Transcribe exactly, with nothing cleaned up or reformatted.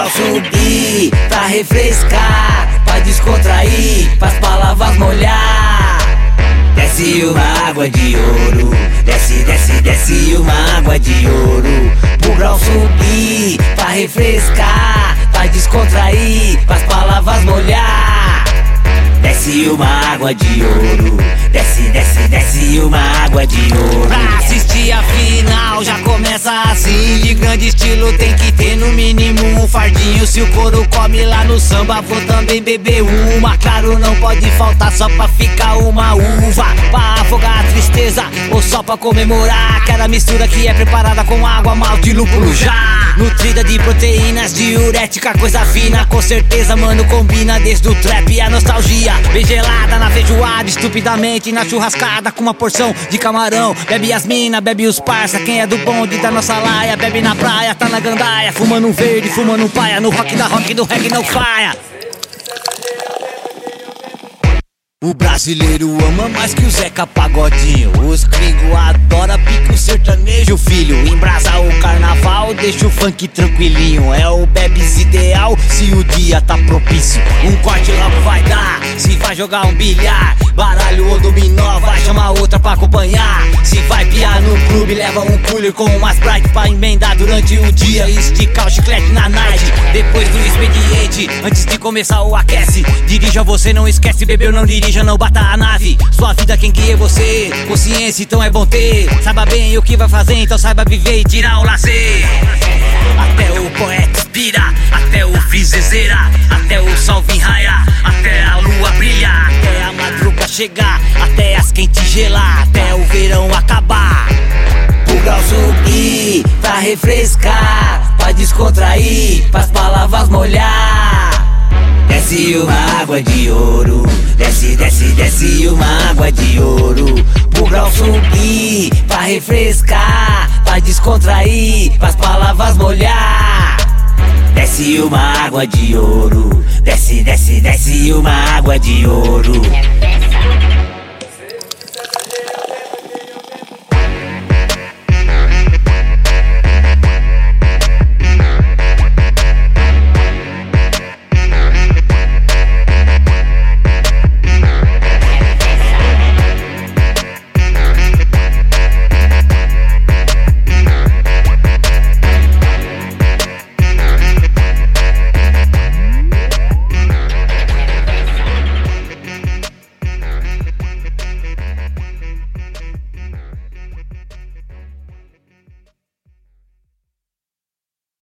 subir, pra refrescar, pra descontrair, pras palavras molhar. Desce uma água de ouro, desce, desce, desce uma água de ouro. Pro grau subir, pra refrescar, pra descontrair, pras palavras molhar. Desce uma água de ouro, desce, desce, desce uma água de ouro. Pra assistir a final já começa assim, de grande estilo tem que ter no mínimo um fardinho. Se o couro come lá no samba, vou também beber uma. Claro, não pode faltar só pra ficar uma uva, pra afogar a tristeza ou só pra comemorar. Aquela mistura que é preparada com água, malte e lúpulo já nutrida de proteínas, diurética, coisa fina. Com certeza, mano, combina desde o trap e a nostalgia. Bem gelada na feijoada, estupidamente na churrascada, com uma porção de camarão. Bebe as mina, bebe os parça, quem é do bonde da nossa laia. Bebe na praia, tá na gandaia, fumando um verde, fumando um paia. No rock da rock, do reggae não faia. O brasileiro ama mais que o Zeca Pagodinho. Os gringos adoram pico sertanejo, filho. Embrasa o carnaval, deixa o funk tranquilinho. É o bebes ideal se o dia tá propício. Um corte logo vai dar, se vai jogar um bilhar, baralho ou dominó, vai chamar outra pra acompanhar. Se vai piar no clube, leva um cooler com uma Sprite pra emendar durante o dia e esticar o chiclete na night. Depois do expediente, antes de começar o aquece, dirija você, não esquece, bebeu, não dirige. Já não bata a nave, sua vida quem guia é você. Consciência então é bom ter, saiba bem o que vai fazer, então saiba viver e tirar o lazer. Até o poeta inspira, até o frisezeira, até o sol vir raiar, até a lua brilhar, até a madruga chegar, até as quentes gelar, até o verão acabar. O grau subir, pra refrescar, pra descontrair, pras palavras molhar. Desce uma água de ouro, desce, desce, desce uma água de ouro. Pro grau subir, pra refrescar, pra descontrair, pras palavras molhar. Desce uma água de ouro, desce, desce, desce uma água de ouro.